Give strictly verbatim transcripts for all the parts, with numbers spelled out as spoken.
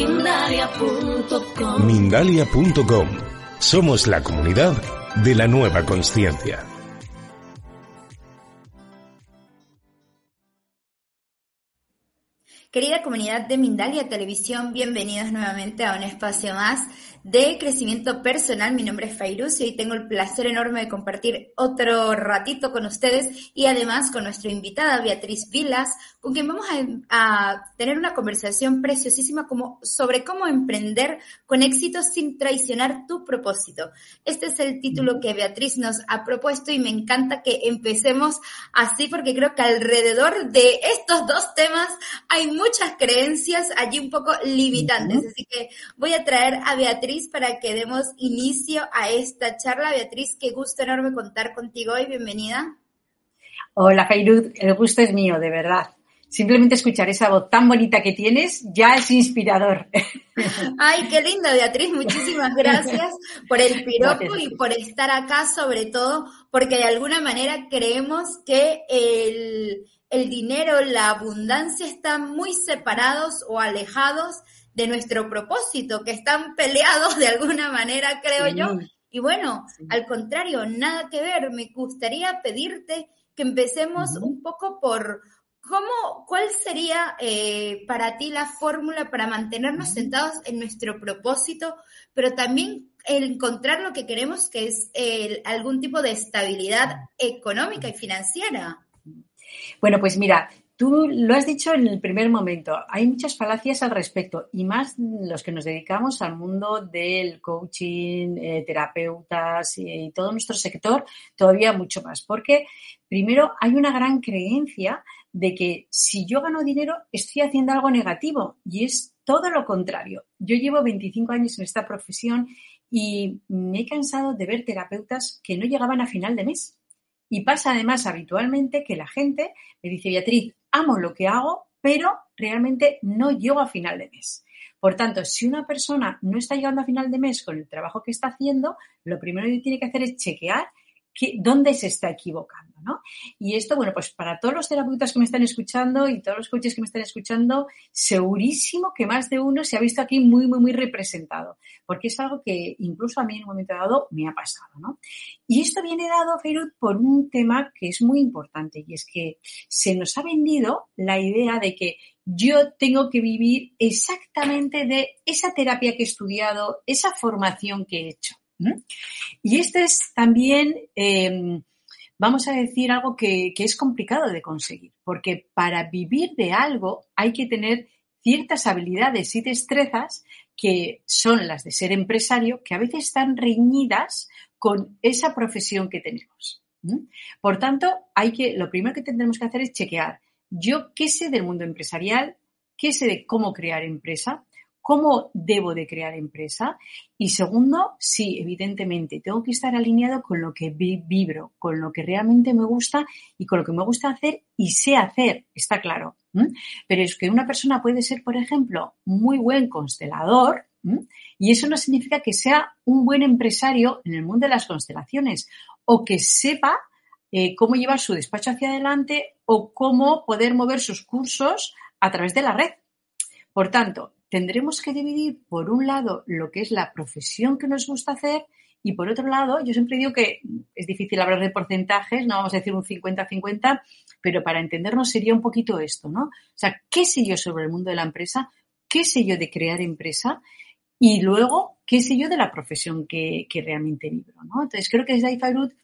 Mindalia punto com. Mindalia punto com. Somos la comunidad de la nueva consciencia. Querida comunidad de Mindalia Televisión, bienvenidos nuevamente a un espacio más de crecimiento personal. Mi nombre es Fairuz y hoy tengo el placer enorme de compartir otro ratito con ustedes y además con nuestra invitada Beatriz Vilas, con quien vamos a, a tener una conversación preciosísima como, sobre cómo emprender con éxito sin traicionar tu propósito. Este es el título que Beatriz nos ha propuesto y me encanta que empecemos así porque creo que alrededor de estos dos temas hay muchas creencias allí un poco limitantes, uh-huh. Así que voy a traer a Beatriz para que demos inicio a esta charla. Beatriz, qué gusto enorme contar contigo hoy, bienvenida. Hola Fairuz, el gusto es mío, de verdad. Simplemente escuchar esa voz tan bonita que tienes ya es inspirador. Ay, qué linda, Beatriz, muchísimas gracias por el piropo y por estar acá, sobre todo porque de alguna manera creemos que el, el dinero, la abundancia están muy separados o alejados de nuestro propósito, que están peleados de alguna manera, creo sí. yo. Y bueno, sí. al contrario, nada que ver. Me gustaría pedirte que empecemos uh-huh. un poco por cómo, cuál sería eh, para ti la fórmula para mantenernos uh-huh. sentados en nuestro propósito, pero también el encontrar lo que queremos, que es el, algún tipo de estabilidad económica y financiera. Bueno, pues mira, tú lo has dicho en el primer momento, hay muchas falacias al respecto y más los que nos dedicamos al mundo del coaching, eh, terapeutas y, y todo nuestro sector, todavía mucho más, porque primero hay una gran creencia de que si yo gano dinero estoy haciendo algo negativo y es todo lo contrario. Yo llevo veinticinco años en esta profesión y me he cansado de ver terapeutas que no llegaban a final de mes. Y pasa además habitualmente que la gente me dice, Beatriz, amo lo que hago, pero realmente no llego a final de mes. Por tanto, si una persona no está llegando a final de mes con el trabajo que está haciendo, lo primero que tiene que hacer es chequear que, dónde se está equivocando, ¿no? Y esto, bueno, pues para todos los terapeutas que me están escuchando y todos los coaches que me están escuchando, segurísimo que más de uno se ha visto aquí muy, muy, muy representado, porque es algo que incluso a mí en un momento dado me ha pasado, ¿no? Y esto viene dado, Feiruz, por un tema que es muy importante y es que se nos ha vendido la idea de que yo tengo que vivir exactamente de esa terapia que he estudiado, esa formación que he hecho. ¿Mm? Y esto es también, eh, vamos a decir, algo que, que es complicado de conseguir, porque para vivir de algo hay que tener ciertas habilidades y destrezas que son las de ser empresario, que a veces están reñidas con esa profesión que tenemos. ¿Mm? Por tanto, hay que, lo primero que tendremos que hacer es chequear. Yo, ¿qué sé del mundo empresarial? ¿Qué sé de cómo crear empresa? ¿Cómo debo de crear empresa? Y segundo, sí, evidentemente, tengo que estar alineado con lo que vibro, con lo que realmente me gusta y con lo que me gusta hacer y sé hacer, está claro. ¿Mm? Pero es que una persona puede ser, por ejemplo, muy buen constelador, ¿Mm? y eso no significa que sea un buen empresario en el mundo de las constelaciones o que sepa eh, cómo llevar su despacho hacia adelante o cómo poder mover sus cursos a través de la red. Por tanto, tendremos que dividir, por un lado, lo que es la profesión que nos gusta hacer y, por otro lado, yo siempre digo que es difícil hablar de porcentajes, no vamos a decir un cincuenta cincuenta, pero para entendernos sería un poquito esto, ¿no? O sea, ¿qué sé yo sobre el mundo de la empresa? ¿Qué sé yo de crear empresa? Y luego, ¿qué sé yo de la profesión que, que realmente vibro, ¿no? Entonces, creo que desde ahí, Fairuz,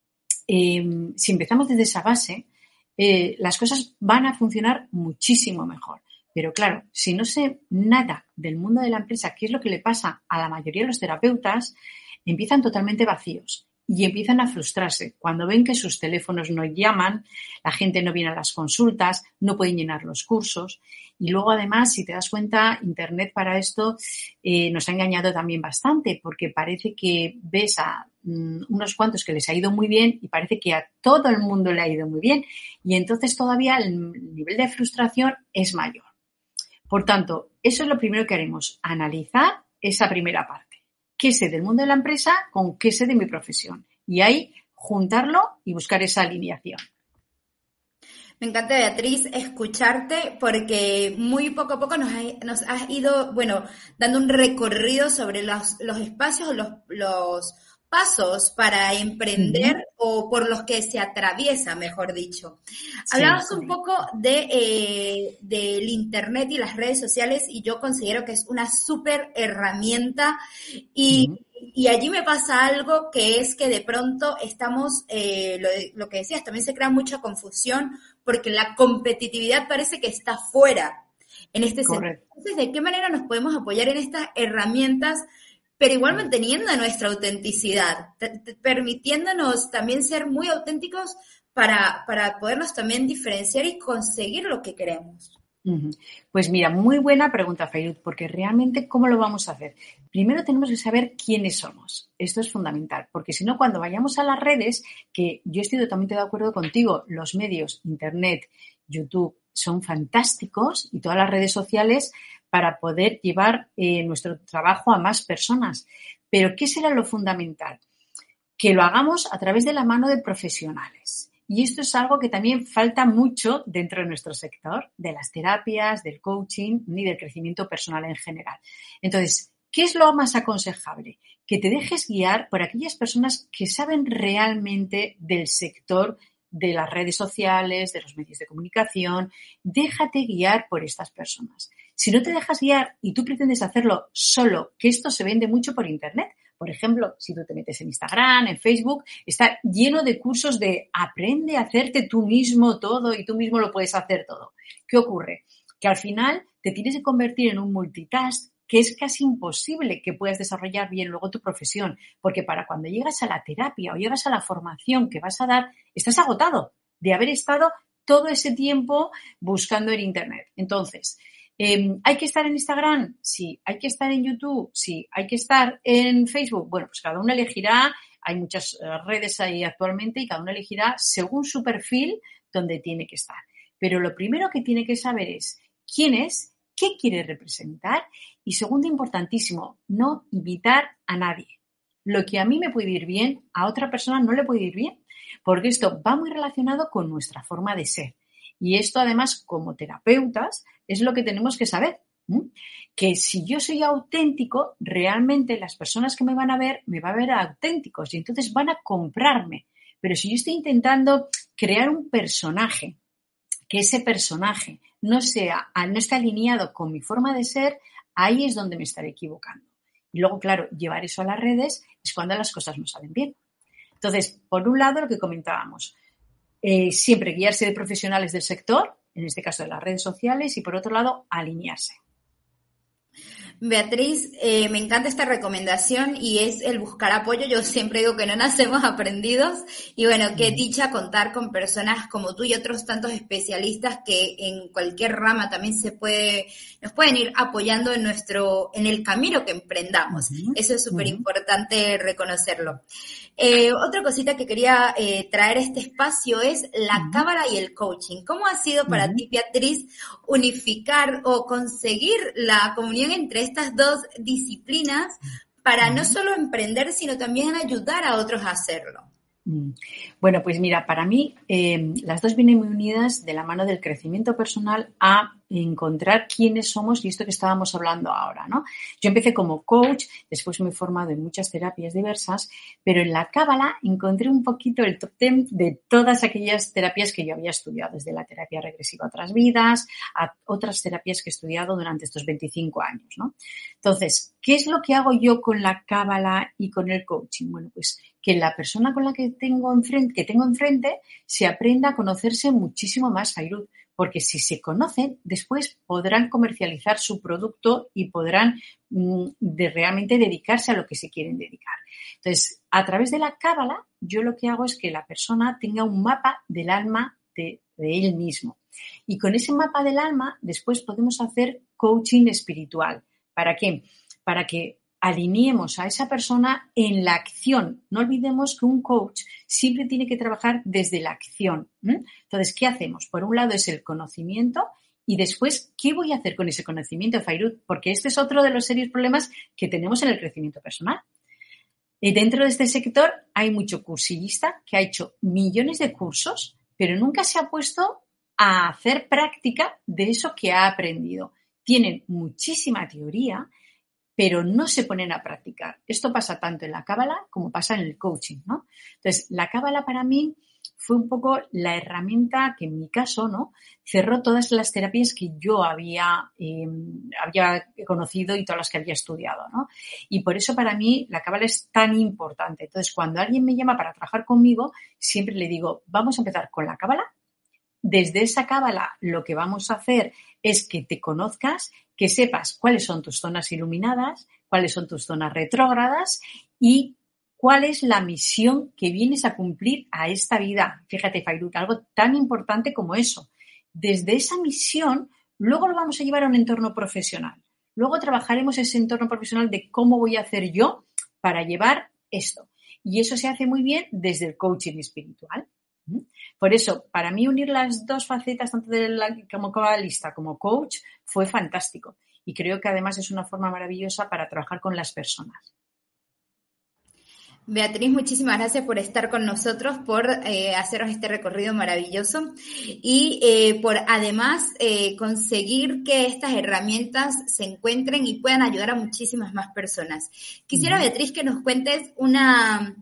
eh, si empezamos desde esa base, eh, las cosas van a funcionar muchísimo mejor. Pero claro, si no sé nada del mundo de la empresa, qué es lo que le pasa a la mayoría de los terapeutas, empiezan totalmente vacíos y empiezan a frustrarse cuando ven que sus teléfonos no llaman, la gente no viene a las consultas, no pueden llenar los cursos. Y luego, además, si te das cuenta, Internet para esto eh, nos ha engañado también bastante, porque parece que ves a mm, unos cuantos que les ha ido muy bien y parece que a todo el mundo le ha ido muy bien. Y entonces todavía el nivel de frustración es mayor. Por tanto, eso es lo primero que haremos, analizar esa primera parte. ¿Qué sé del mundo de la empresa con qué sé de mi profesión? Y ahí juntarlo y buscar esa alineación. Me encanta, Beatriz, escucharte porque muy poco a poco nos, ha, nos has ido, bueno, dando un recorrido sobre los, los espacios, los, los pasos para emprender uh-huh. o por los que se atraviesa, mejor dicho. Sí, Hablabas sí. un poco de eh, del internet y las redes sociales y yo considero que es una súper herramienta y, uh-huh. y allí me pasa algo que es que de pronto estamos, eh, lo, lo que decías, también se crea mucha confusión porque la competitividad parece que está fuera en este sentido. Entonces, ¿de qué manera nos podemos apoyar en estas herramientas, pero igual manteniendo nuestra autenticidad, t- t- permitiéndonos también ser muy auténticos para, para podernos también diferenciar y conseguir lo que queremos? Pues mira, muy buena pregunta, Fairuz, porque realmente, ¿cómo lo vamos a hacer? Primero tenemos que saber quiénes somos. Esto es fundamental, porque si no, cuando vayamos a las redes, que yo estoy totalmente de acuerdo contigo, los medios, Internet, YouTube, son fantásticos y todas las redes sociales para poder llevar eh, nuestro trabajo a más personas. Pero, ¿qué será lo fundamental? Que lo hagamos a través de la mano de profesionales. Y esto es algo que también falta mucho dentro de nuestro sector, de las terapias, del coaching y del crecimiento personal en general. Entonces, ¿qué es lo más aconsejable? Que te dejes guiar por aquellas personas que saben realmente del sector de las redes sociales, de los medios de comunicación. Déjate guiar por estas personas. Si no te dejas guiar y tú pretendes hacerlo solo, que esto se vende mucho por Internet. Por ejemplo, si tú te metes en Instagram, en Facebook, está lleno de cursos de aprende a hacerte tú mismo todo y tú mismo lo puedes hacer todo. ¿Qué ocurre? Que al final te tienes que convertir en un multitask que es casi imposible que puedas desarrollar bien luego tu profesión, porque para cuando llegas a la terapia o llegas a la formación que vas a dar, estás agotado de haber estado todo ese tiempo buscando en Internet. Entonces, Eh, ¿hay que estar en Instagram? Sí. ¿Hay que estar en YouTube? Sí. ¿Hay que estar en Facebook? Bueno, pues cada uno elegirá, hay muchas redes ahí actualmente y cada uno elegirá según su perfil donde tiene que estar. Pero lo primero que tiene que saber es quién es, qué quiere representar y segundo, importantísimo, no imitar a nadie. Lo que a mí me puede ir bien, a otra persona no le puede ir bien, porque esto va muy relacionado con nuestra forma de ser. Y esto, además, como terapeutas, es lo que tenemos que saber, ¿eh? Que si yo soy auténtico, realmente las personas que me van a ver, me van a ver auténticos y entonces van a comprarme. Pero si yo estoy intentando crear un personaje, que ese personaje no sea, no esté alineado con mi forma de ser, ahí es donde me estaré equivocando. Y luego, claro, llevar eso a las redes es cuando las cosas no salen bien. Entonces, por un lado, lo que comentábamos, Eh, siempre guiarse de profesionales del sector, en este caso de las redes sociales, y por otro lado, alinearse. Beatriz, eh, me encanta esta recomendación y es el buscar apoyo. Yo siempre digo que no nacemos aprendidos y bueno, qué dicha contar con personas como tú y otros tantos especialistas que en cualquier rama también se puede, nos pueden ir apoyando en nuestro, en el camino que emprendamos. Uh-huh. Eso es súper importante uh-huh. reconocerlo. Eh, otra cosita que quería eh, traer a este espacio es la uh-huh. cábala y el coaching. ¿Cómo ha sido para uh-huh. ti, Beatriz, unificar o conseguir la comunión entre estas dos disciplinas para uh-huh. no solo emprender, sino también ayudar a otros a hacerlo? Bueno, pues mira, para mí eh, las dos vienen muy unidas de la mano del crecimiento personal a encontrar quiénes somos y esto que estábamos hablando ahora, ¿no? Yo empecé como coach, después me he formado en muchas terapias diversas, pero en la cábala encontré un poquito el top ten de todas aquellas terapias que yo había estudiado, desde la terapia regresiva a otras vidas, a otras terapias que he estudiado durante estos veinticinco años, ¿no? Entonces, ¿qué es lo que hago yo con la cábala y con el coaching? Bueno, pues que la persona con la que tengo enfrente, que tengo enfrente se aprenda a conocerse muchísimo más, Fairuz, porque si se conocen, después podrán comercializar su producto y podrán mm, de realmente dedicarse a lo que se quieren dedicar. Entonces, a través de la cábala, yo lo que hago es que la persona tenga un mapa del alma de, de él mismo. Y con ese mapa del alma, después podemos hacer coaching espiritual. ¿Para qué? Para que alineemos a esa persona en la acción. No olvidemos que un coach siempre tiene que trabajar desde la acción. ¿eh? Entonces, ¿qué hacemos? Por un lado es el conocimiento y después, ¿qué voy a hacer con ese conocimiento, Fairuz? Porque este es otro de los serios problemas que tenemos en el crecimiento personal. Y dentro de este sector hay mucho cursillista que ha hecho millones de cursos, pero nunca se ha puesto a hacer práctica de eso que ha aprendido. Tienen muchísima teoría, pero no se ponen a practicar. Esto pasa tanto en la cábala como pasa en el coaching, ¿no? Entonces, la cábala para mí fue un poco la herramienta que en mi caso, ¿no?, cerró todas las terapias que yo había, eh, había conocido y todas las que había estudiado, ¿no? Y por eso para mí la cábala es tan importante. Entonces, cuando alguien me llama para trabajar conmigo, siempre le digo, vamos a empezar con la cábala. Desde esa cábala lo que vamos a hacer es que te conozcas, que sepas cuáles son tus zonas iluminadas, cuáles son tus zonas retrógradas y cuál es la misión que vienes a cumplir a esta vida. Fíjate, Fairuz, algo tan importante como eso. Desde esa misión, luego lo vamos a llevar a un entorno profesional. Luego trabajaremos ese entorno profesional de cómo voy a hacer yo para llevar esto. Y eso se hace muy bien desde el coaching espiritual. Por eso, para mí unir las dos facetas, tanto de la, como cabalista como coach, fue fantástico. Y creo que además es una forma maravillosa para trabajar con las personas. Beatriz, muchísimas gracias por estar con nosotros, por eh, hacernos este recorrido maravilloso y eh, por además eh, conseguir que estas herramientas se encuentren y puedan ayudar a muchísimas más personas. Quisiera, Beatriz, que nos cuentes una...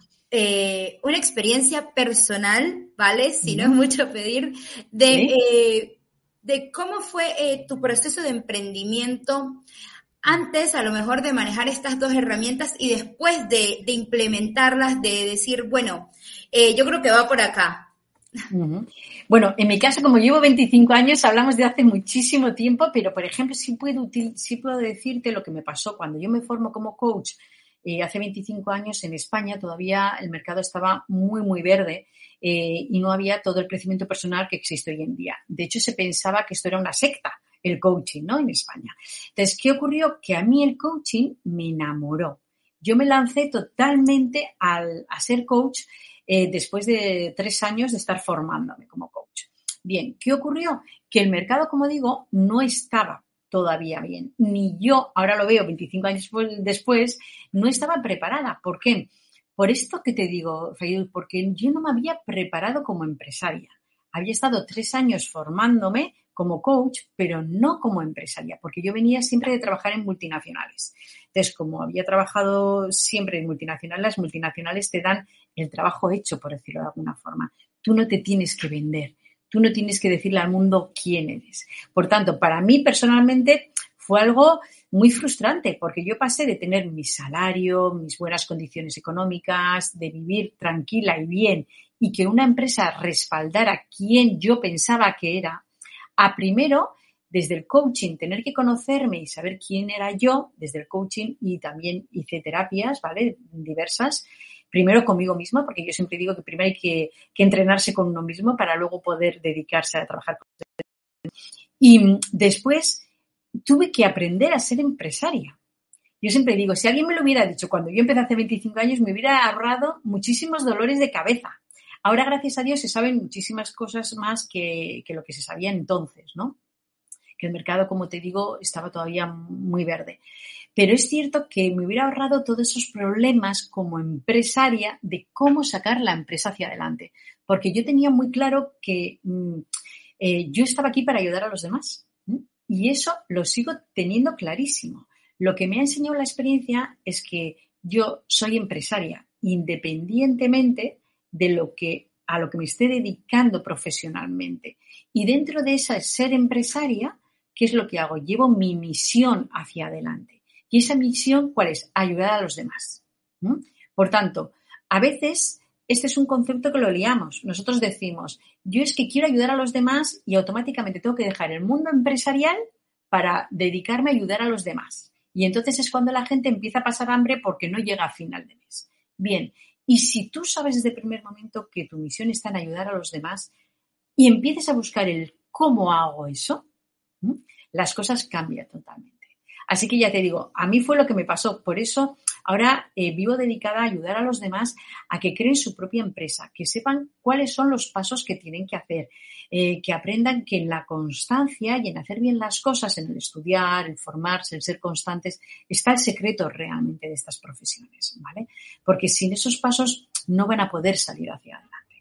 Eh, una experiencia personal, ¿vale? Si no es mucho pedir, de, ¿sí? eh, de cómo fue eh, tu proceso de emprendimiento antes, a lo mejor, de manejar estas dos herramientas y después de, de implementarlas, de decir, bueno, eh, yo creo que va por acá. Uh-huh. Bueno, en mi caso, como llevo veinticinco años, hablamos de hace muchísimo tiempo, pero, por ejemplo, sí puedo, sí puedo decirte lo que me pasó cuando yo me formo como coach. Eh, hace veinticinco años en España todavía el mercado estaba muy, muy verde eh, y no había todo el crecimiento personal que existe hoy en día. De hecho, se pensaba que esto era una secta, el coaching, ¿no?, en España. Entonces, ¿qué ocurrió? Que a mí el coaching me enamoró. Yo me lancé totalmente al, a ser coach eh, después de tres años de estar formándome como coach. Bien, ¿qué ocurrió? Que el mercado, como digo, no estaba todavía bien. Ni yo, ahora lo veo veinticinco años después, no estaba preparada. ¿Por qué? Por esto que te digo, Fairuz, porque yo no me había preparado como empresaria. Había estado tres años formándome como coach, pero no como empresaria, porque yo venía siempre de trabajar en multinacionales. Entonces, como había trabajado siempre en multinacionales, las multinacionales te dan el trabajo hecho, por decirlo de alguna forma. Tú no te tienes que vender. Tú no tienes que decirle al mundo quién eres. Por tanto, para mí personalmente fue algo muy frustrante porque yo pasé de tener mi salario, mis buenas condiciones económicas, de vivir tranquila y bien y que una empresa respaldara quien yo pensaba que era, a primero, desde el coaching, tener que conocerme y saber quién era yo, desde el coaching, y también hice terapias, ¿vale?, diversas. Primero conmigo misma, porque yo siempre digo que primero hay que, que entrenarse con uno mismo para luego poder dedicarse a trabajar con él. Y después tuve que aprender a ser empresaria. Yo siempre digo, si alguien me lo hubiera dicho cuando yo empecé hace veinticinco años, me hubiera ahorrado muchísimos dolores de cabeza. Ahora, gracias a Dios, se saben muchísimas cosas más que, que lo que se sabía entonces, ¿no? Que el mercado, como te digo, estaba todavía muy verde. Pero es cierto que me hubiera ahorrado todos esos problemas como empresaria de cómo sacar la empresa hacia adelante. Porque yo tenía muy claro que mm, eh, yo estaba aquí para ayudar a los demás. ¿Mm? Y eso lo sigo teniendo clarísimo. Lo que me ha enseñado la experiencia es que yo soy empresaria, independientemente de lo que, a lo que me esté dedicando profesionalmente. Y dentro de esa ser empresaria, ¿qué es lo que hago? Llevo mi misión hacia adelante. Y esa misión, ¿cuál es? Ayudar a los demás. ¿Mm? Por tanto, a veces este es un concepto que lo liamos. Nosotros decimos, yo es que quiero ayudar a los demás y automáticamente tengo que dejar el mundo empresarial para dedicarme a ayudar a los demás. Y entonces es cuando la gente empieza a pasar hambre porque no llega a final de mes. Bien, y si tú sabes desde el primer momento que tu misión está en ayudar a los demás y empiezas a buscar el cómo hago eso, ¿Mm? las cosas cambian totalmente. Así que ya te digo, a mí fue lo que me pasó. Por eso ahora eh, vivo dedicada a ayudar a los demás a que creen su propia empresa, que sepan cuáles son los pasos que tienen que hacer, eh, que aprendan que en la constancia y en hacer bien las cosas, en el estudiar, el formarse, el ser constantes, está el secreto realmente de estas profesiones, ¿vale? Porque sin esos pasos no van a poder salir hacia adelante.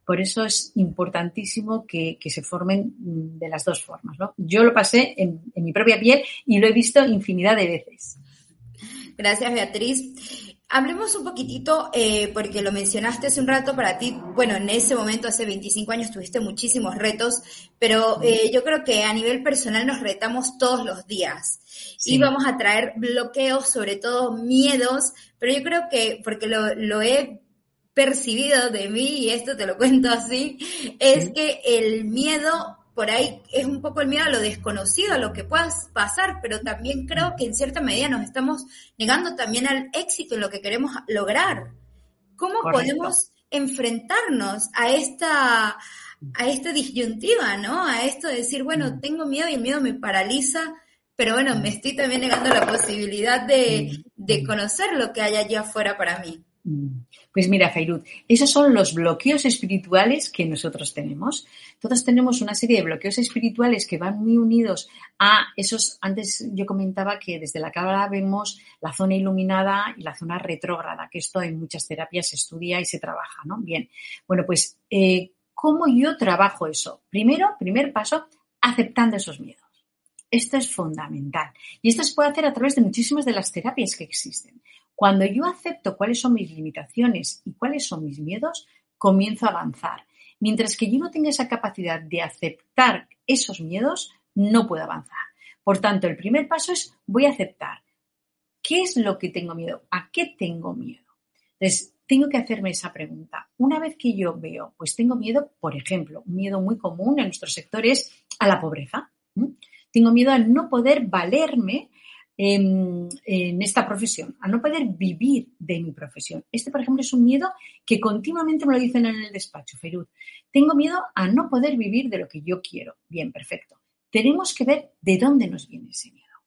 Por eso es importantísimo que, que se formen de las dos formas, ¿no? Yo lo pasé en, en mi propia piel y lo he visto infinidad de veces. Gracias, Beatriz. Hablemos un poquitito, eh, porque lo mencionaste hace un rato, para ti, bueno, en ese momento, hace veinticinco años, tuviste muchísimos retos, pero eh, yo creo que a nivel personal nos retamos todos los días. Sí. Y vamos a traer bloqueos, sobre todo miedos, pero yo creo que, porque lo, lo he percibido de mí, y esto te lo cuento así, es que el miedo por ahí es un poco el miedo a lo desconocido, a lo que pueda pasar, pero también creo que en cierta medida nos estamos negando también al éxito en lo que queremos lograr. ¿Cómo Correcto. Podemos enfrentarnos a esta, a esta disyuntiva, ¿no? A esto de decir, bueno, tengo miedo y el miedo me paraliza, pero bueno, me estoy también negando la posibilidad de, de conocer lo que hay allá afuera para mí. Pues mira, Fairuz, esos son los bloqueos espirituales que nosotros tenemos. Todos tenemos una serie de bloqueos espirituales que van muy unidos a esos, antes yo comentaba que desde la cábala vemos la zona iluminada y la zona retrógrada, que esto en muchas terapias se estudia y se trabaja, ¿no? Bien, bueno, pues, eh, ¿cómo yo trabajo eso? Primero, primer paso, aceptando esos miedos. Esto es fundamental. Y esto se puede hacer a través de muchísimas de las terapias que existen. Cuando yo acepto cuáles son mis limitaciones y cuáles son mis miedos, comienzo a avanzar. Mientras que yo no tenga esa capacidad de aceptar esos miedos, no puedo avanzar. Por tanto, el primer paso es voy a aceptar. ¿Qué es lo que tengo miedo? ¿A qué tengo miedo? Entonces, tengo que hacerme esa pregunta. Una vez que yo veo, pues tengo miedo, por ejemplo, un miedo muy común en nuestro sector es a la pobreza. ¿Mm? Tengo miedo a no poder valerme En, en esta profesión, a no poder vivir de mi profesión. Este, por ejemplo, es un miedo que continuamente me lo dicen en el despacho, Fairuz. Tengo miedo a no poder vivir de lo que yo quiero. Bien, perfecto. Tenemos que ver de dónde nos viene ese miedo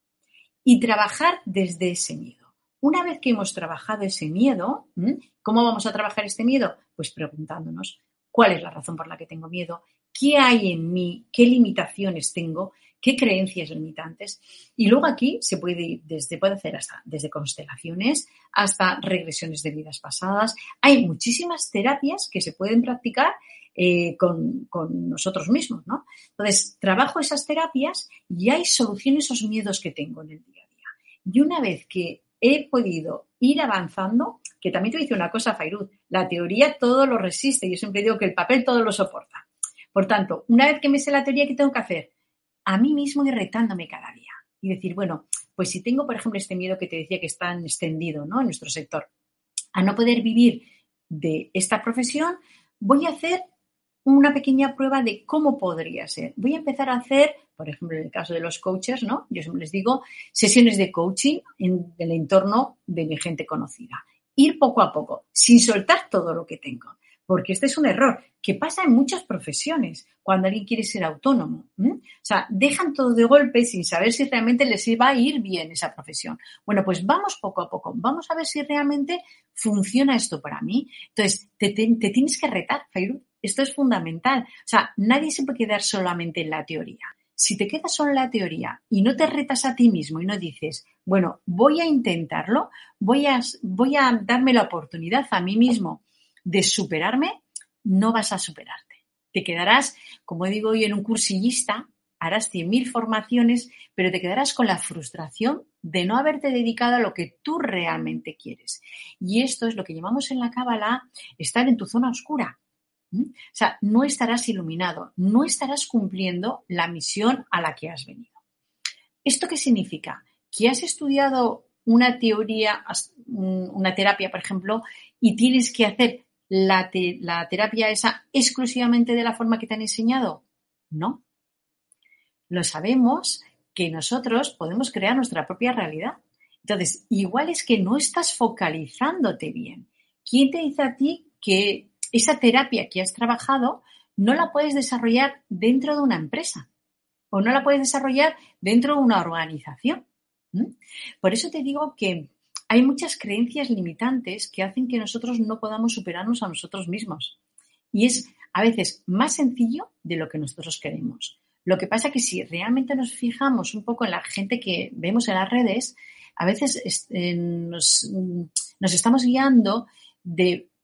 y trabajar desde ese miedo. Una vez que hemos trabajado ese miedo, ¿cómo vamos a trabajar este miedo? Pues preguntándonos cuál es la razón por la que tengo miedo, qué hay en mí, qué limitaciones tengo, qué creencias limitantes. Y luego aquí se puede ir desde, puede hacer hasta desde constelaciones hasta regresiones de vidas pasadas. Hay muchísimas terapias que se pueden practicar eh, con, con nosotros mismos, ¿no? Entonces, trabajo esas terapias y hay solución a esos miedos que tengo en el día a día. Y una vez que he podido ir avanzando, que también te dice una cosa, Fairuz, la teoría todo lo resiste. Yo siempre digo que el papel todo lo soporta. Por tanto, una vez que me sé la teoría, ¿qué tengo que hacer? A mí mismo ir retándome cada día y decir, bueno, pues si tengo, por ejemplo, este miedo que te decía que es tan extendido, ¿no?, en nuestro sector, a no poder vivir de esta profesión, voy a hacer una pequeña prueba de cómo podría ser. Voy a empezar a hacer, por ejemplo, en el caso de los coaches, ¿no?, yo siempre les digo, sesiones de coaching en el entorno de mi gente conocida. Ir poco a poco, sin soltar todo lo que tengo. Porque este es un error que pasa en muchas profesiones cuando alguien quiere ser autónomo. ¿eh? O sea, dejan todo de golpe sin saber si realmente les va a ir bien esa profesión. Bueno, pues vamos poco a poco. Vamos a ver si realmente funciona esto para mí. Entonces, te, te, te tienes que retar, Fairuz. Esto es fundamental. O sea, nadie se puede quedar solamente en la teoría. Si te quedas solo en la teoría y no te retas a ti mismo y no dices, bueno, voy a intentarlo, voy a, voy a darme la oportunidad a mí mismo de superarme, no vas a superarte. Te quedarás, como digo yo, en un cursillista, harás cien mil formaciones, pero te quedarás con la frustración de no haberte dedicado a lo que tú realmente quieres. Y esto es lo que llamamos en la cábala estar en tu zona oscura. ¿Mm? O sea, no estarás iluminado, no estarás cumpliendo la misión a la que has venido. ¿Esto qué significa? Que has estudiado una teoría, una terapia, por ejemplo, y tienes que hacer La, te, la terapia esa exclusivamente de la forma que te han enseñado? No. Lo sabemos que nosotros podemos crear nuestra propia realidad. Entonces, igual es que no estás focalizándote bien. ¿Quién te dice a ti que esa terapia que has trabajado no la puedes desarrollar dentro de una empresa o no la puedes desarrollar dentro de una organización? ¿Mm? Por eso te digo que hay muchas creencias limitantes que hacen que nosotros no podamos superarnos a nosotros mismos. Y es a veces más sencillo de lo que nosotros queremos. Lo que pasa es que si realmente nos fijamos un poco en la gente que vemos en las redes, a veces eh, nos, nos estamos guiando de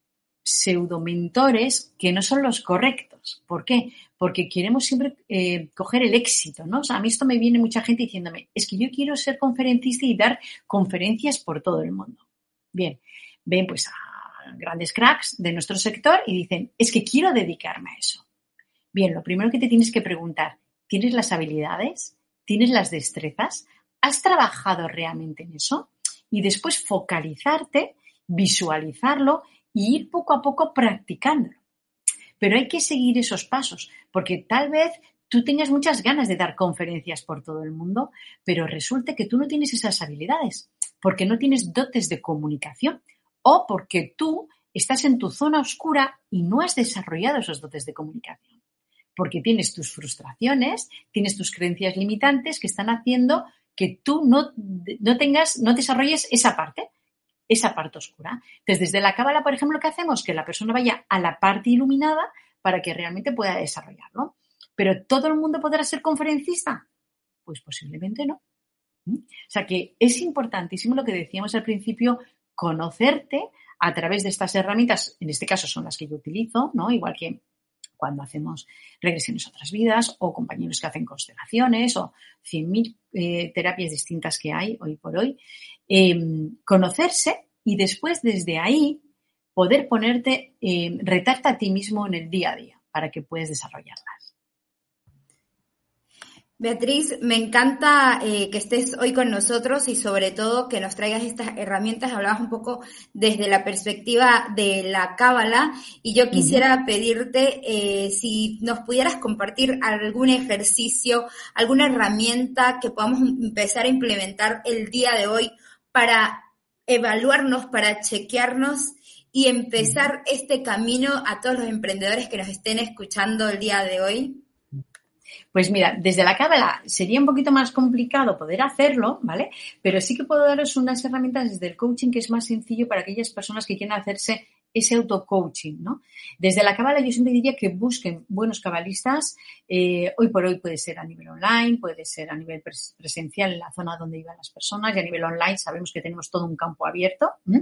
pseudomentores que no son los correctos. ¿Por qué? Porque queremos siempre eh, coger el éxito, ¿no? O sea, a mí esto me viene mucha gente diciéndome, es que yo quiero ser conferencista y dar conferencias por todo el mundo. Bien, ven pues a grandes cracks de nuestro sector y dicen, es que quiero dedicarme a eso. Bien, lo primero que te tienes que preguntar, ¿tienes las habilidades? ¿Tienes las destrezas? ¿Has trabajado realmente en eso? Y después focalizarte, visualizarlo y ir poco a poco practicándolo. Pero hay que seguir esos pasos, porque tal vez tú tengas muchas ganas de dar conferencias por todo el mundo, pero resulta que tú no tienes esas habilidades, porque no tienes dotes de comunicación o porque tú estás en tu zona oscura y no has desarrollado esos dotes de comunicación. Porque tienes tus frustraciones, tienes tus creencias limitantes que están haciendo que tú no, no tengas, no desarrolles esa parte, esa parte oscura. Entonces, desde la cábala, por ejemplo, ¿qué hacemos? Que la persona vaya a la parte iluminada para que realmente pueda desarrollarlo. ¿Pero todo el mundo podrá ser conferencista? Pues posiblemente no. ¿Mm? O sea que es importantísimo lo que decíamos al principio, conocerte a través de estas herramientas, en este caso son las que yo utilizo, ¿no? Igual que cuando hacemos regresiones a otras vidas o compañeros que hacen constelaciones o cien mil eh, terapias distintas que hay hoy por hoy. Eh, conocerse y después desde ahí poder ponerte, eh, retarte a ti mismo en el día a día para que puedas desarrollarlas. Beatriz, me encanta eh, que estés hoy con nosotros y sobre todo que nos traigas estas herramientas. Hablabas un poco desde la perspectiva de la cábala y yo quisiera uh-huh. pedirte eh, si nos pudieras compartir algún ejercicio, alguna herramienta que podamos empezar a implementar el día de hoy para evaluarnos, para chequearnos y empezar uh-huh. este camino a todos los emprendedores que nos estén escuchando el día de hoy. Pues mira, desde la cábala sería un poquito más complicado poder hacerlo, ¿vale? Pero sí que puedo daros unas herramientas desde el coaching que es más sencillo para aquellas personas que quieren hacerse ese auto-coaching, ¿no? Desde la cábala yo siempre diría que busquen buenos cabalistas. Eh, hoy por hoy puede ser a nivel online, puede ser a nivel pres- presencial en la zona donde vivan las personas y a nivel online sabemos que tenemos todo un campo abierto. ¿Mm?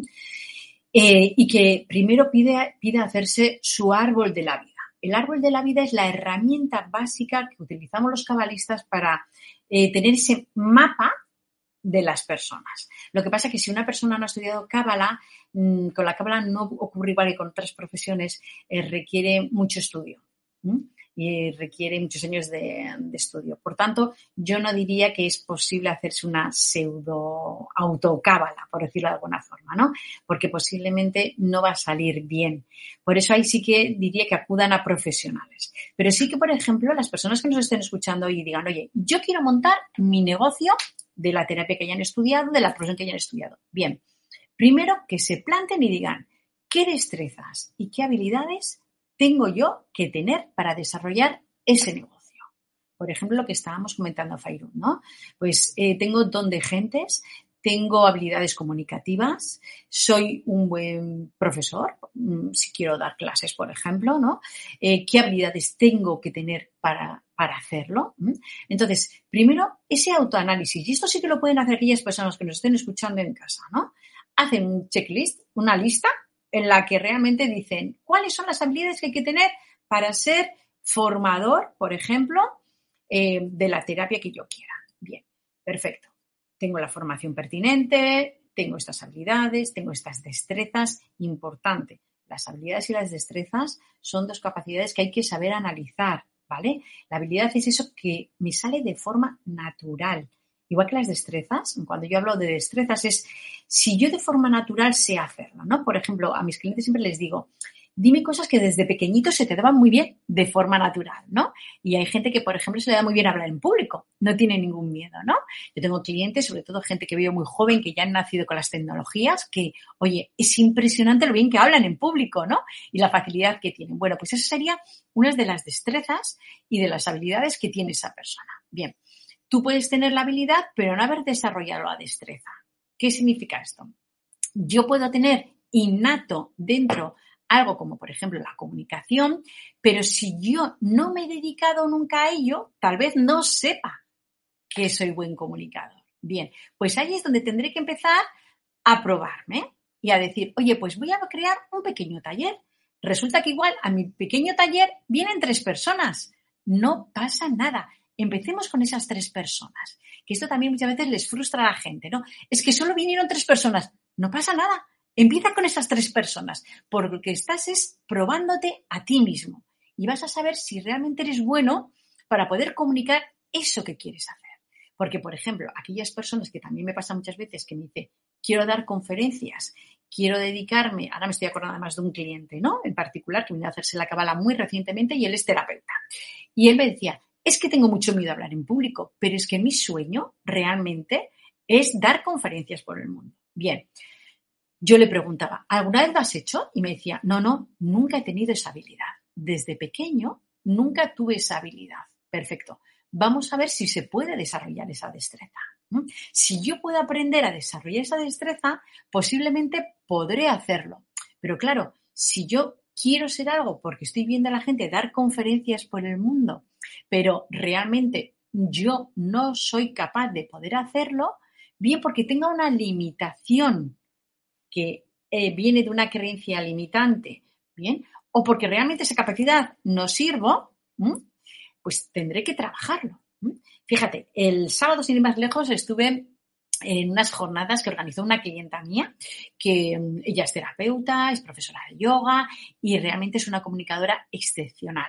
Eh, y que primero pide, pide hacerse su árbol de la vida. El árbol de la vida es la herramienta básica que utilizamos los cabalistas para eh, tener ese mapa de las personas. Lo que pasa es que si una persona no ha estudiado cábala, mmm, con la cábala no ocurre igual que con otras profesiones, eh, requiere mucho estudio. ¿Mm? Y requiere muchos años de, de estudio. Por tanto, yo no diría que es posible hacerse una pseudo autocábala, por decirlo de alguna forma, ¿no? Porque posiblemente no va a salir bien. Por eso ahí sí que diría que acudan a profesionales. Pero sí que, por ejemplo, las personas que nos estén escuchando y digan, oye, yo quiero montar mi negocio de la terapia que hayan estudiado, de la profesión que hayan estudiado. Bien, primero que se planten y digan, ¿qué destrezas y qué habilidades tengo yo que tener para desarrollar ese negocio? Por ejemplo, lo que estábamos comentando, Fairuz, ¿no? Pues eh, tengo don de gentes, tengo habilidades comunicativas, soy un buen profesor, si quiero dar clases, por ejemplo, ¿no? Eh, ¿Qué habilidades tengo que tener para, para hacerlo? Entonces, primero, ese autoanálisis. Y esto sí que lo pueden hacer aquellas personas que nos estén escuchando en casa, ¿no? Hacen un checklist, una lista, en la que realmente dicen cuáles son las habilidades que hay que tener para ser formador, por ejemplo, eh, de la terapia que yo quiera. Bien, perfecto. Tengo la formación pertinente, tengo estas habilidades, tengo estas destrezas. Importante, las habilidades y las destrezas son dos capacidades que hay que saber analizar, ¿vale? La habilidad es eso que me sale de forma natural. Igual que las destrezas, cuando yo hablo de destrezas es si yo de forma natural sé hacerlo, ¿no? Por ejemplo, a mis clientes siempre les digo, dime cosas que desde pequeñito se te daban muy bien de forma natural, ¿no? Y hay gente que, por ejemplo, se le da muy bien hablar en público, no tiene ningún miedo, ¿no? Yo tengo clientes, sobre todo gente que veo muy joven, que ya han nacido con las tecnologías, que, oye, es impresionante lo bien que hablan en público, ¿no? Y la facilidad que tienen. Bueno, pues esa sería una de las destrezas y de las habilidades que tiene esa persona. Bien. Tú puedes tener la habilidad, pero no haber desarrollado la destreza. ¿Qué significa esto? Yo puedo tener innato dentro algo como, por ejemplo, la comunicación, pero si yo no me he dedicado nunca a ello, tal vez no sepa que soy buen comunicador. Bien, pues ahí es donde tendré que empezar a probarme y a decir, oye, pues voy a crear un pequeño taller resulta que igual a mi pequeño taller vienen tres personas. No pasa nada. Empecemos con esas tres personas. Que esto también muchas veces les frustra a la gente, ¿no? Es que solo vinieron tres personas. No pasa nada. Empieza con esas tres personas. Porque lo que estás es probándote a ti mismo. Y vas a saber si realmente eres bueno para poder comunicar eso que quieres hacer. Porque, por ejemplo, aquellas personas que también me pasa muchas veces que me dicen, quiero dar conferencias, quiero dedicarme, ahora me estoy acordando además de un cliente, ¿no? En particular, que vino a hacerse la cábala muy recientemente y él es terapeuta. Y él me decía, es que tengo mucho miedo a hablar en público, pero es que mi sueño realmente es dar conferencias por el mundo. Bien, yo le preguntaba, ¿alguna vez lo has hecho? Y me decía, no, no, nunca he tenido esa habilidad. Desde pequeño nunca tuve esa habilidad. Perfecto. Vamos a ver si se puede desarrollar esa destreza. Si yo puedo aprender a desarrollar esa destreza, posiblemente podré hacerlo. Pero claro, si yo quiero ser algo porque estoy viendo a la gente dar conferencias por el mundo, pero realmente yo no soy capaz de poder hacerlo, bien porque tenga una limitación que eh, viene de una creencia limitante, bien, o porque realmente esa capacidad no sirvo, ¿m? pues tendré que trabajarlo. Fíjate, el sábado, sin ir más lejos, estuve en unas jornadas que organizó una clienta mía, que ella es terapeuta, es profesora de yoga y realmente es una comunicadora excepcional.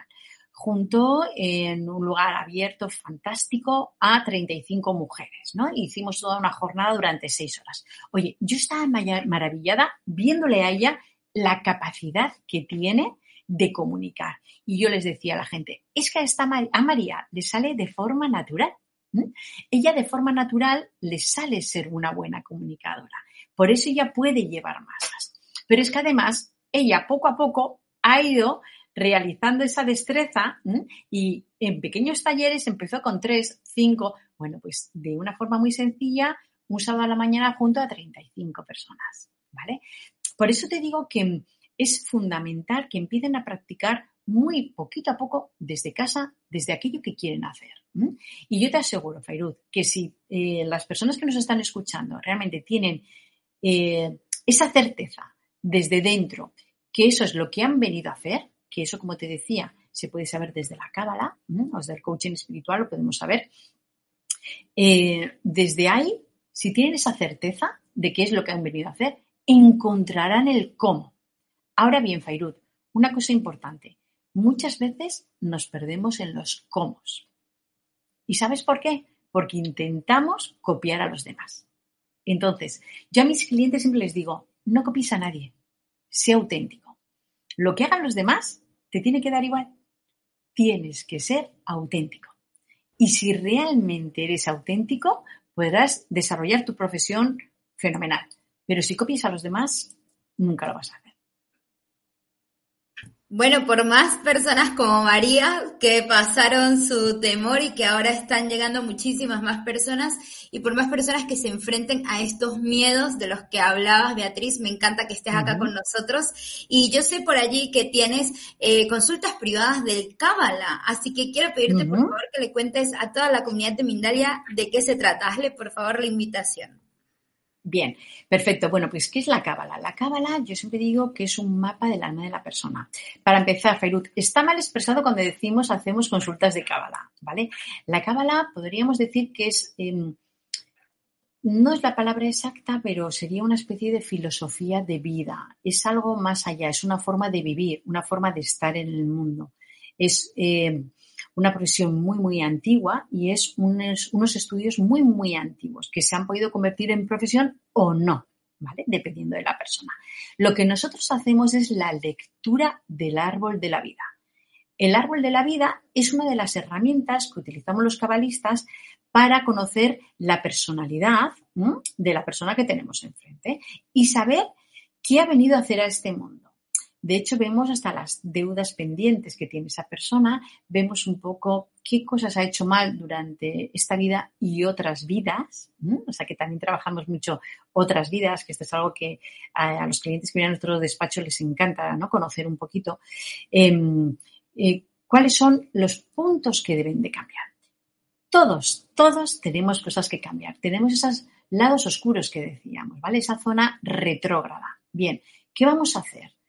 Juntó en un lugar abierto, fantástico, a treinta y cinco mujeres, ¿no? Hicimos toda una jornada durante seis horas. Oye, yo estaba maravillada viéndole a ella la capacidad que tiene de comunicar. Y yo les decía a la gente, es que a, esta, a María le sale de forma natural. ¿Mm? Ella de forma natural le sale ser una buena comunicadora. Por eso ella puede llevar masas. Pero es que además ella poco a poco ha ido realizando esa destreza, ¿m? Y en pequeños talleres empezó con tres, cinco, bueno, pues de una forma muy sencilla, un sábado a la mañana junto a treinta y cinco personas, ¿vale? Por eso te digo que es fundamental que empiecen a practicar muy poquito a poco desde casa, desde aquello que quieren hacer. ¿Mm? Y yo te aseguro, Fairuz, que si eh, las personas que nos están escuchando realmente tienen eh, esa certeza desde dentro que eso es lo que han venido a hacer, que eso, como te decía, se puede saber desde la cábala, ¿no? O desde el coaching espiritual lo podemos saber. Eh, desde ahí, si tienen esa certeza de qué es lo que han venido a hacer, encontrarán el cómo. Ahora bien, Fairuz, una cosa importante. Muchas veces nos perdemos en los cómo. ¿Y sabes por qué? Porque intentamos copiar a los demás. Entonces, yo a mis clientes siempre les digo, no copies a nadie, sé auténtico. Lo que hagan los demás te tiene que dar igual. Tienes que ser auténtico. Y si realmente eres auténtico, podrás desarrollar tu profesión fenomenal. Pero si copias a los demás, nunca lo vas a hacer. Bueno, por más personas como María que pasaron su temor y que ahora están llegando muchísimas más personas y por más personas que se enfrenten a estos miedos de los que hablabas, Beatriz, me encanta que estés acá uh-huh. con nosotros y yo sé por allí que tienes eh, consultas privadas del Cábala, así que quiero pedirte uh-huh. por favor que le cuentes a toda la comunidad de Mindalia de qué se trata. Hazle por favor la invitación. Bien, perfecto. Bueno, pues, ¿qué es la cábala? La cábala, yo siempre digo que es un mapa del alma de la persona. Para empezar, Fairuz, está mal expresado cuando decimos hacemos consultas de cábala, ¿vale? La cábala podríamos decir que es, eh, no es la palabra exacta, pero sería una especie de filosofía de vida. Es algo más allá, es una forma de vivir, una forma de estar en el mundo. Es eh, una profesión muy, muy antigua y es unos, unos estudios muy, muy antiguos que se han podido convertir en profesión o no, ¿vale? Dependiendo de la persona. Lo que nosotros hacemos es la lectura del árbol de la vida. El árbol de la vida es una de las herramientas que utilizamos los cabalistas para conocer la personalidad, ¿sí?, de la persona que tenemos enfrente y saber qué ha venido a hacer a este mundo. De hecho, vemos hasta las deudas pendientes que tiene esa persona, vemos un poco qué cosas ha hecho mal durante esta vida y otras vidas, ¿sí? O sea que también trabajamos mucho otras vidas, que esto es algo que a, a los clientes que vienen a nuestro despacho les encanta, ¿no?, conocer un poquito. Eh, eh, ¿Cuáles son los puntos que deben de cambiar? Todos, todos tenemos cosas que cambiar. Tenemos esos lados oscuros que decíamos, ¿vale? Esa zona retrógrada. Bien, ¿qué vamos a hacer?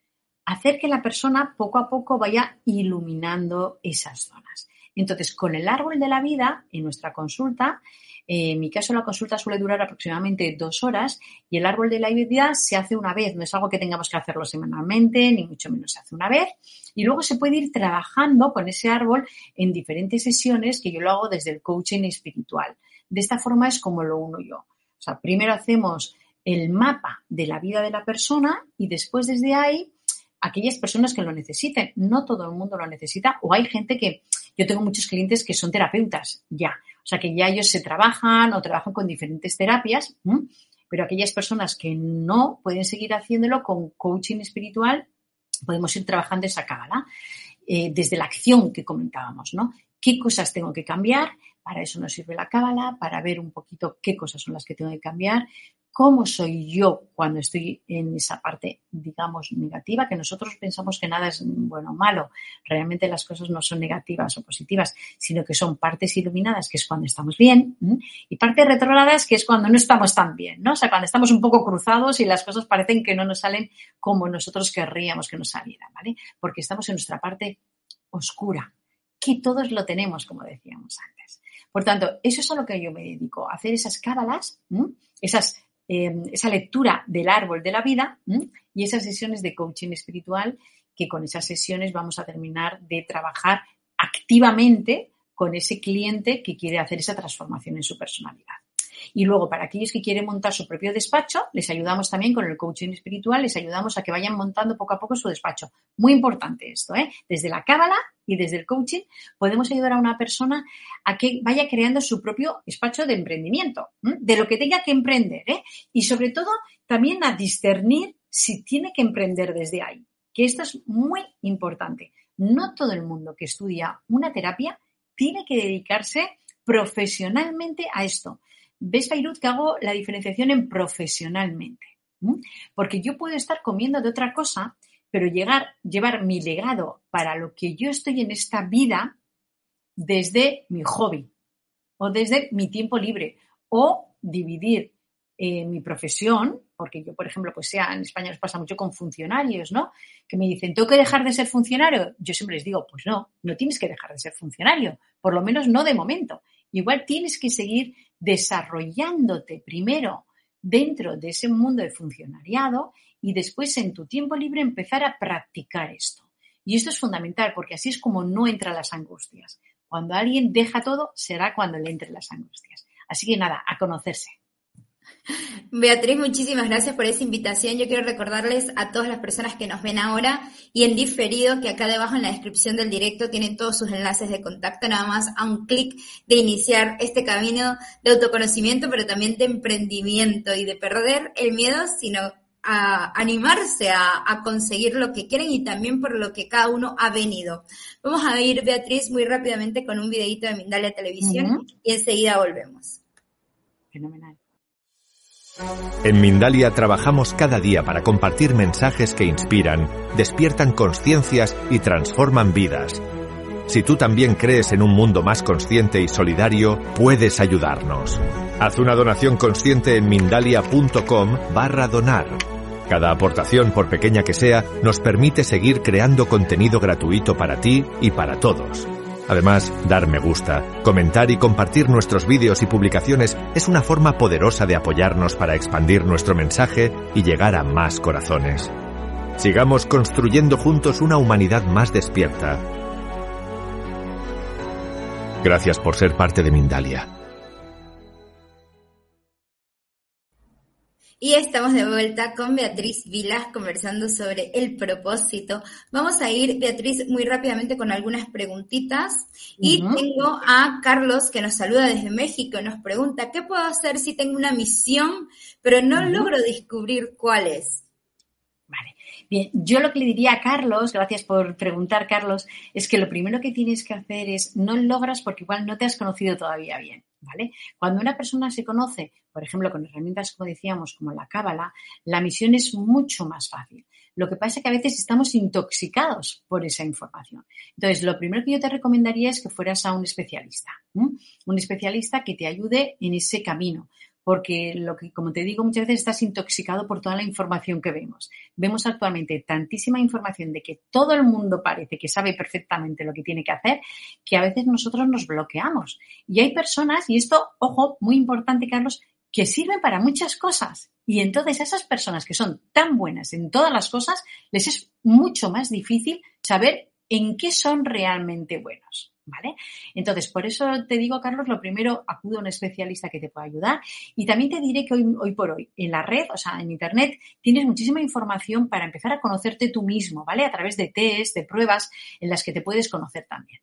hacer que la persona poco a poco vaya iluminando esas zonas. Entonces, con el árbol de la vida, en nuestra consulta, eh, en mi caso la consulta suele durar aproximadamente dos horas y el árbol de la vida se hace una vez, no es algo que tengamos que hacerlo semanalmente, ni mucho menos se hace una vez. Y luego se puede ir trabajando con ese árbol en diferentes sesiones que yo lo hago desde el coaching espiritual. De esta forma es como lo uno yo. O sea, primero hacemos el mapa de la vida de la persona y después desde ahí aquellas personas que lo necesiten. No todo el mundo lo necesita o hay gente que... Yo tengo muchos clientes que son terapeutas ya. O sea, que ya ellos se trabajan o trabajan con diferentes terapias, ¿m? Pero aquellas personas que no pueden seguir haciéndolo con coaching espiritual, podemos ir trabajando esa cábala eh, desde la acción que comentábamos, ¿no? ¿Qué cosas tengo que cambiar? Para eso nos sirve la cábala, para ver un poquito qué cosas son las que tengo que cambiar, cómo soy yo cuando estoy en esa parte, digamos, negativa, que nosotros pensamos que nada es bueno o malo. Realmente las cosas no son negativas o positivas, sino que son partes iluminadas, que es cuando estamos bien, ¿m? Y partes retrógradas, que es cuando no estamos tan bien, ¿no? O sea, cuando estamos un poco cruzados y las cosas parecen que no nos salen como nosotros querríamos que nos salieran, ¿vale? Porque estamos en nuestra parte oscura, que todos lo tenemos, como decíamos antes. Por tanto, eso es a lo que yo me dedico, a hacer esas cábalas, ¿m? esas Eh, esa lectura del árbol de la vida ¿m? y esas sesiones de coaching espiritual que con esas sesiones vamos a terminar de trabajar activamente con ese cliente que quiere hacer esa transformación en su personalidad. Y luego, para aquellos que quieren montar su propio despacho, les ayudamos también con el coaching espiritual, les ayudamos a que vayan montando poco a poco su despacho. Muy importante esto, ¿eh? Desde la cábala y desde el coaching podemos ayudar a una persona a que vaya creando su propio despacho de emprendimiento, ¿eh? De lo que tenga que emprender, ¿eh? Y sobre todo también a discernir si tiene que emprender desde ahí, que esto es muy importante. No todo el mundo que estudia una terapia tiene que dedicarse profesionalmente a esto. ¿Ves, Fairuz, que hago la diferenciación en profesionalmente? ¿Mm? Porque yo puedo estar comiendo de otra cosa, pero llegar, llevar mi legado para lo que yo estoy en esta vida desde mi hobby o desde mi tiempo libre o dividir eh, mi profesión, porque yo, por ejemplo, pues sea en España nos pasa mucho con funcionarios, ¿no? Que me dicen, ¿tengo que dejar de ser funcionario? Yo siempre les digo, pues no, no tienes que dejar de ser funcionario, por lo menos no de momento. Igual tienes que seguir desarrollándote primero dentro de ese mundo de funcionariado y después en tu tiempo libre empezar a practicar esto. Y esto es fundamental porque así es como no entran las angustias. Cuando alguien deja todo, será cuando le entren las angustias. Así que nada, a conocerse. Beatriz, muchísimas gracias por esa invitación. Yo quiero recordarles a todas las personas que nos ven ahora y en diferido que acá debajo en la descripción del directo tienen todos sus enlaces de contacto, nada más a un clic de iniciar este camino de autoconocimiento, pero también de emprendimiento y de perder el miedo, sino a animarse a, a conseguir lo que quieren y también por lo que cada uno ha venido. Vamos a ir, Beatriz, muy rápidamente con un videito de Mindalia Televisión uh-huh. y enseguida volvemos. Fenomenal. En Mindalia trabajamos cada día para compartir mensajes que inspiran, despiertan conciencias y transforman vidas. Si tú también crees en un mundo más consciente y solidario, puedes ayudarnos. Haz una donación consciente en mindalia.com barra donar. Cada aportación, por pequeña que sea, nos permite seguir creando contenido gratuito para ti y para todos. Además, dar me gusta, comentar y compartir nuestros vídeos y publicaciones es una forma poderosa de apoyarnos para expandir nuestro mensaje y llegar a más corazones. Sigamos construyendo juntos una humanidad más despierta. Gracias por ser parte de Mindalia. Y estamos de vuelta con Beatriz Vilas conversando sobre el propósito. Vamos a ir, Beatriz, muy rápidamente con algunas preguntitas. Y uh-huh. tengo a Carlos que nos saluda desde México y nos pregunta, ¿qué puedo hacer si tengo una misión, pero no uh-huh. logro descubrir cuál es? Vale. Bien, yo lo que le diría a Carlos, gracias por preguntar, Carlos, es que lo primero que tienes que hacer es no logras porque igual no te has conocido todavía bien, ¿vale? Cuando una persona se conoce, por ejemplo, con herramientas, como decíamos, como la cábala, la misión es mucho más fácil. Lo que pasa es que a veces estamos intoxicados por esa información. Entonces, lo primero que yo te recomendaría es que fueras a un especialista, ¿eh? Un especialista que te ayude en ese camino. porque, lo que, como te digo, muchas veces estás intoxicado por toda la información que vemos. Vemos actualmente tantísima información de que todo el mundo parece que sabe perfectamente lo que tiene que hacer, que a veces nosotros nos bloqueamos. Y hay personas, y esto, ojo, muy importante, Carlos, que sirven para muchas cosas. Y entonces a esas personas que son tan buenas en todas las cosas, les es mucho más difícil saber en qué son realmente buenos, ¿vale? Entonces, por eso te digo, Carlos, lo primero, acude a un especialista que te pueda ayudar. Y también te diré que hoy, hoy por hoy, en la red, o sea, en Internet, tienes muchísima información para empezar a conocerte tú mismo, ¿vale? A través de test, de pruebas en las que te puedes conocer también.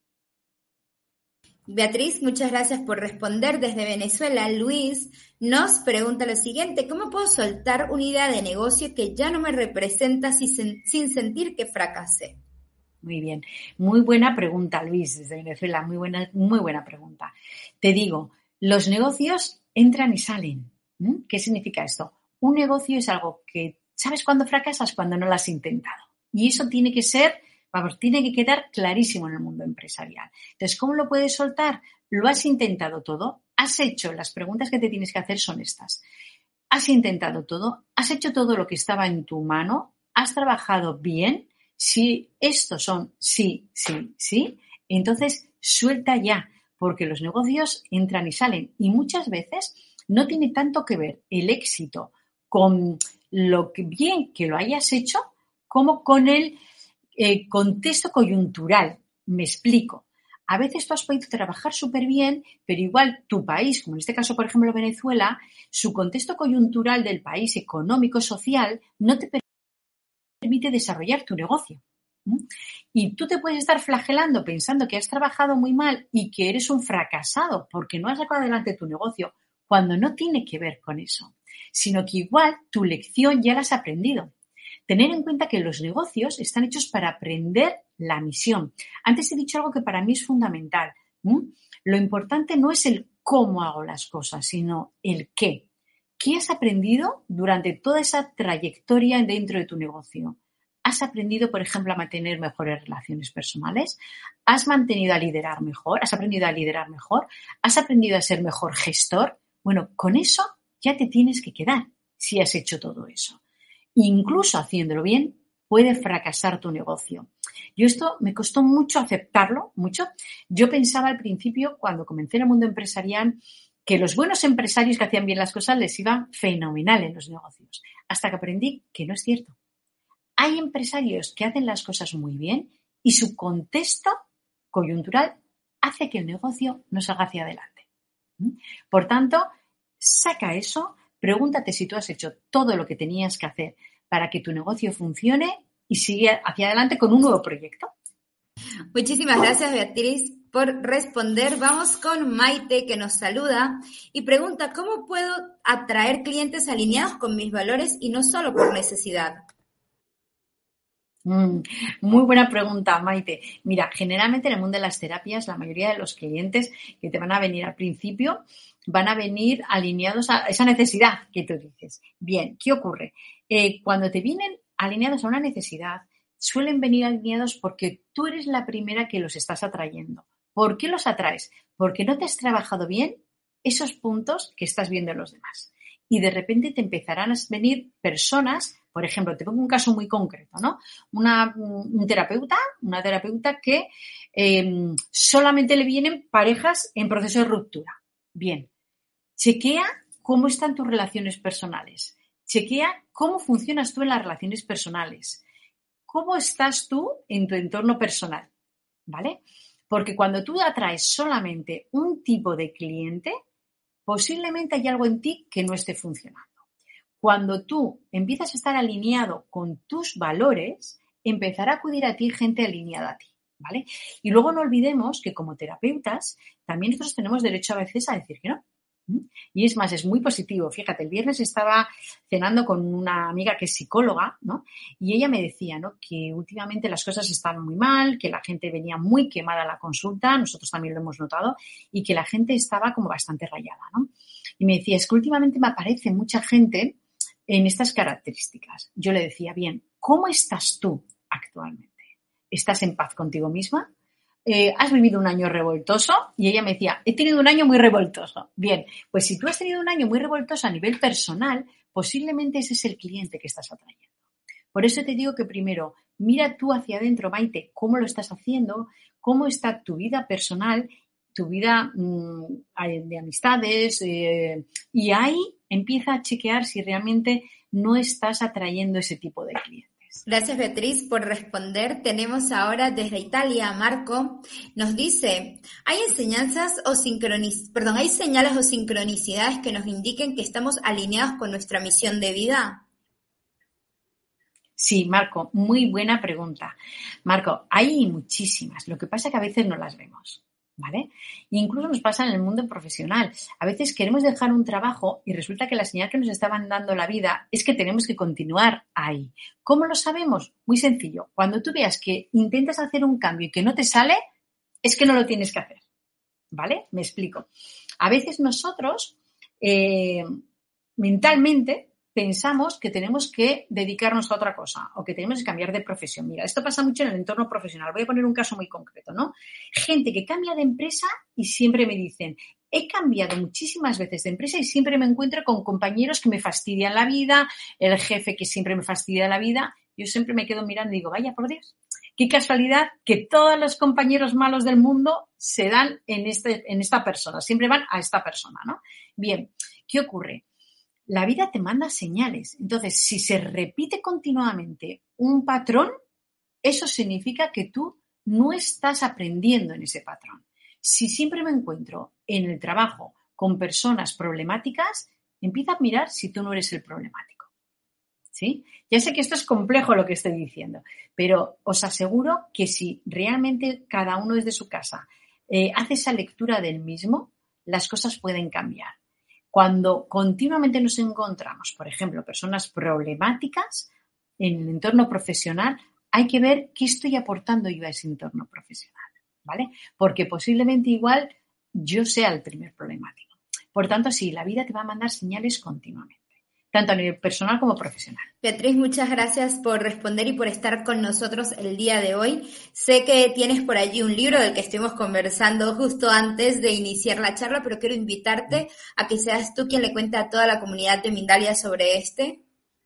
Beatriz, muchas gracias por responder. Desde Venezuela, Luis nos pregunta lo siguiente: ¿cómo puedo soltar una idea de negocio que ya no me representa sin, sin sentir que fracasé? Muy bien, muy buena pregunta, Luis, desde Venezuela, muy buena, muy buena pregunta. Te digo, los negocios entran y salen. ¿Mm? ¿Qué significa esto? Un negocio es algo que, ¿sabes cuándo fracasas? Cuando no lo has intentado. Y eso tiene que ser... Vamos, tiene que quedar clarísimo en el mundo empresarial. Entonces, ¿cómo lo puedes soltar? Lo has intentado todo, has hecho, las preguntas que te tienes que hacer son estas. Has intentado todo, has hecho todo lo que estaba en tu mano, has trabajado bien. Si estos son sí, sí, sí, entonces suelta ya, porque los negocios entran y salen. Y muchas veces no tiene tanto que ver el éxito con lo que bien que lo hayas hecho como con el Eh, contexto coyuntural. Me explico. A veces tú has podido trabajar súper bien, pero igual tu país, como en este caso, por ejemplo, Venezuela, su contexto coyuntural del país, económico, social, no te permite desarrollar tu negocio. ¿Mm? Y tú te puedes estar flagelando pensando que has trabajado muy mal y que eres un fracasado porque no has sacado adelante tu negocio, cuando no tiene que ver con eso, sino que igual tu lección ya la has aprendido. Tener en cuenta que los negocios están hechos para aprender la misión. Antes he dicho algo que para mí es fundamental. ¿Mm? Lo importante no es el cómo hago las cosas, sino el qué. ¿Qué has aprendido durante toda esa trayectoria dentro de tu negocio? ¿Has aprendido, por ejemplo, a mantener mejores relaciones personales? ¿Has mantenido a liderar mejor? ¿Has aprendido a liderar mejor? ¿Has aprendido a ser mejor gestor? Bueno, con eso ya te tienes que quedar si has hecho todo eso. Incluso haciéndolo bien, puede fracasar tu negocio. Yo esto me costó mucho aceptarlo, mucho. Yo pensaba al principio, cuando comencé en el mundo empresarial, que los buenos empresarios que hacían bien las cosas les iba fenomenal en los negocios, hasta que aprendí que no es cierto. Hay empresarios que hacen las cosas muy bien y su contexto coyuntural hace que el negocio no salga hacia adelante. Por tanto, saca eso. Pregúntate si tú has hecho todo lo que tenías que hacer para que tu negocio funcione y sigue hacia adelante con un nuevo proyecto. Muchísimas gracias, Beatriz, por responder. Vamos con Maite, que nos saluda y pregunta: ¿cómo puedo atraer clientes alineados con mis valores y no solo por necesidad? Mm, muy buena pregunta, Maite. Mira, generalmente en el mundo de las terapias, la mayoría de los clientes que te van a venir al principio van a venir alineados a esa necesidad que tú dices. Bien, ¿qué ocurre? Eh, cuando te vienen alineados a una necesidad, suelen venir alineados porque tú eres la primera que los estás atrayendo. ¿Por qué los atraes? Porque no te has trabajado bien esos puntos que estás viendo en los demás. Y de repente te empezarán a venir personas, por ejemplo, te pongo un caso muy concreto, ¿no? Una, un terapeuta, una terapeuta que eh, solamente le vienen parejas en proceso de ruptura. Bien, chequea cómo están tus relaciones personales. Chequea cómo funcionas tú en las relaciones personales. ¿Cómo estás tú en tu entorno personal? ¿Vale? Porque cuando tú atraes solamente un tipo de cliente, posiblemente hay algo en ti que no esté funcionando. Cuando tú empiezas a estar alineado con tus valores, empezará a acudir a ti gente alineada a ti, ¿vale? Y luego no olvidemos que como terapeutas también nosotros tenemos derecho a veces a decir que no. Y es más, es muy positivo. Fíjate, el viernes estaba cenando con una amiga que es psicóloga, ¿no? Y ella me decía, ¿no?, que últimamente las cosas estaban muy mal, que la gente venía muy quemada a la consulta, nosotros también lo hemos notado, y que la gente estaba como bastante rayada, ¿no? Y me decía, es que últimamente me aparece mucha gente en estas características. Yo le decía, bien, ¿cómo estás tú actualmente? ¿Estás en paz contigo misma? eh, ¿has vivido un año revoltoso? Y ella me decía, he tenido un año muy revoltoso. Bien, pues si tú has tenido un año muy revoltoso a nivel personal, posiblemente ese es el cliente que estás atrayendo. Por eso te digo que primero, mira tú hacia adentro, Maite, cómo lo estás haciendo, cómo está tu vida personal, tu vida mmm, de amistades, eh, y ahí empieza a chequear si realmente no estás atrayendo ese tipo de clientes. Gracias, Beatriz, por responder. Tenemos ahora desde Italia a Marco. Nos dice, ¿hay enseñanzas o sincronic... perdón, hay señales o sincronicidades que nos indiquen que estamos alineados con nuestra misión de vida? Sí, Marco, muy buena pregunta. Marco, hay muchísimas. Lo que pasa es que a veces no las vemos, ¿vale? Incluso nos pasa en el mundo profesional. A veces queremos dejar un trabajo y resulta que la señal que nos estaban dando la vida es que tenemos que continuar ahí. ¿Cómo lo sabemos? Muy sencillo. Cuando tú veas que intentas hacer un cambio y que no te sale, es que no lo tienes que hacer, ¿vale? Me explico. A veces nosotros eh, mentalmente pensamos que tenemos que dedicarnos a otra cosa o que tenemos que cambiar de profesión. Mira, esto pasa mucho en el entorno profesional. Voy a poner un caso muy concreto, ¿no? Gente que cambia de empresa y siempre me dicen, he cambiado muchísimas veces de empresa y siempre me encuentro con compañeros que me fastidian la vida, el jefe que siempre me fastidia la vida. Yo siempre me quedo mirando y digo, vaya por Dios, qué casualidad que todos los compañeros malos del mundo se dan en, este, en esta persona, siempre van a esta persona, ¿no? Bien, ¿qué ocurre? La vida te manda señales. Entonces, si se repite continuamente un patrón, eso significa que tú no estás aprendiendo en ese patrón. Si siempre me encuentro en el trabajo con personas problemáticas, empieza a mirar si tú no eres el problemático. ¿Sí? Ya sé que esto es complejo lo que estoy diciendo, pero os aseguro que si realmente cada uno desde su casa eh, hace esa lectura del mismo, las cosas pueden cambiar. Cuando continuamente nos encontramos, por ejemplo, personas problemáticas en el entorno profesional, hay que ver qué estoy aportando yo a ese entorno profesional, ¿vale? Porque posiblemente igual yo sea el primer problemático. Por tanto, sí, la vida te va a mandar señales continuamente, tanto a nivel personal como profesional. Beatriz, muchas gracias por responder y por estar con nosotros el día de hoy. Sé que tienes por allí un libro del que estuvimos conversando justo antes de iniciar la charla, pero quiero invitarte a que seas tú quien le cuente a toda la comunidad de Mindalia sobre este.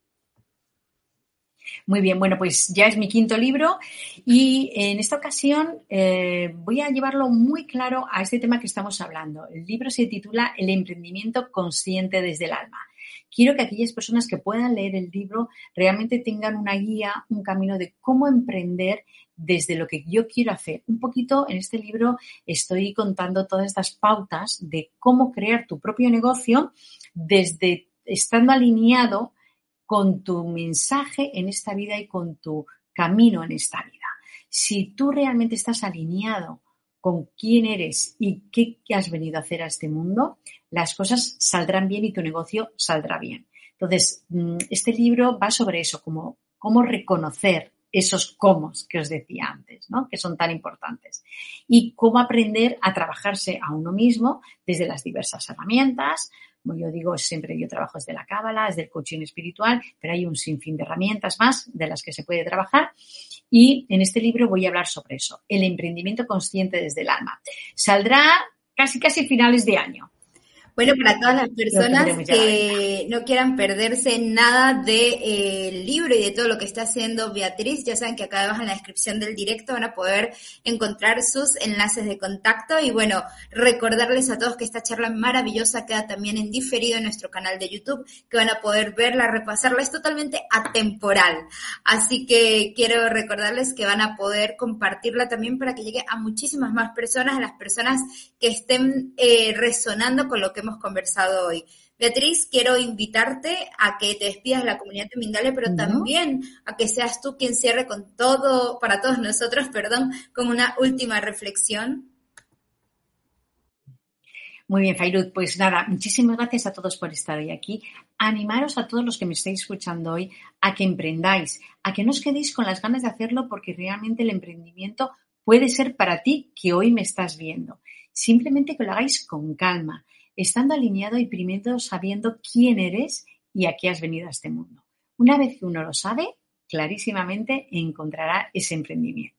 Muy bien, bueno, pues ya es mi quinto libro y en esta ocasión eh, voy a llevarlo muy claro a este tema que estamos hablando. El libro se titula El emprendimiento consciente desde el alma. Quiero que aquellas personas que puedan leer el libro realmente tengan una guía, un camino de cómo emprender desde lo que yo quiero hacer. Un poquito en este libro estoy contando todas estas pautas de cómo crear tu propio negocio desde estando alineado con tu mensaje en esta vida y con tu camino en esta vida. Si tú realmente estás alineado con quién eres y qué, qué has venido a hacer a este mundo, las cosas saldrán bien y tu negocio saldrá bien. Entonces, este libro va sobre eso, como cómo reconocer esos cómo que os decía antes, ¿no? Que son tan importantes. Y cómo aprender a trabajarse a uno mismo desde las diversas herramientas. Como yo digo, siempre yo trabajo desde la cábala, desde el coaching espiritual, pero hay un sinfín de herramientas más de las que se puede trabajar. Y en este libro voy a hablar sobre eso, el emprendimiento consciente desde el alma. Saldrá casi, casi finales de año. Bueno, para todas las personas que no quieran perderse nada del de, eh, libro y de todo lo que está haciendo Beatriz, ya saben que acá abajo en la descripción del directo van a poder encontrar sus enlaces de contacto y bueno, recordarles a todos que esta charla maravillosa queda también en diferido en nuestro canal de YouTube, que van a poder verla, repasarla, es totalmente atemporal, así que quiero recordarles que van a poder compartirla también para que llegue a muchísimas más personas, a las personas que estén eh, resonando con lo que hemos conversado hoy. Beatriz, quiero invitarte a que te despidas de la comunidad de Mindalia, pero uh-huh. también a que seas tú quien cierre con todo, para todos nosotros, perdón, con una última reflexión. Muy bien, Fairuz, pues nada, muchísimas gracias a todos por estar hoy aquí. Animaros a todos los que me estáis escuchando hoy a que emprendáis, a que no os quedéis con las ganas de hacerlo porque realmente el emprendimiento puede ser para ti que hoy me estás viendo. Simplemente que lo hagáis con calma, estando alineado y primero sabiendo quién eres y a qué has venido a este mundo. Una vez que uno lo sabe, clarísimamente encontrará ese emprendimiento.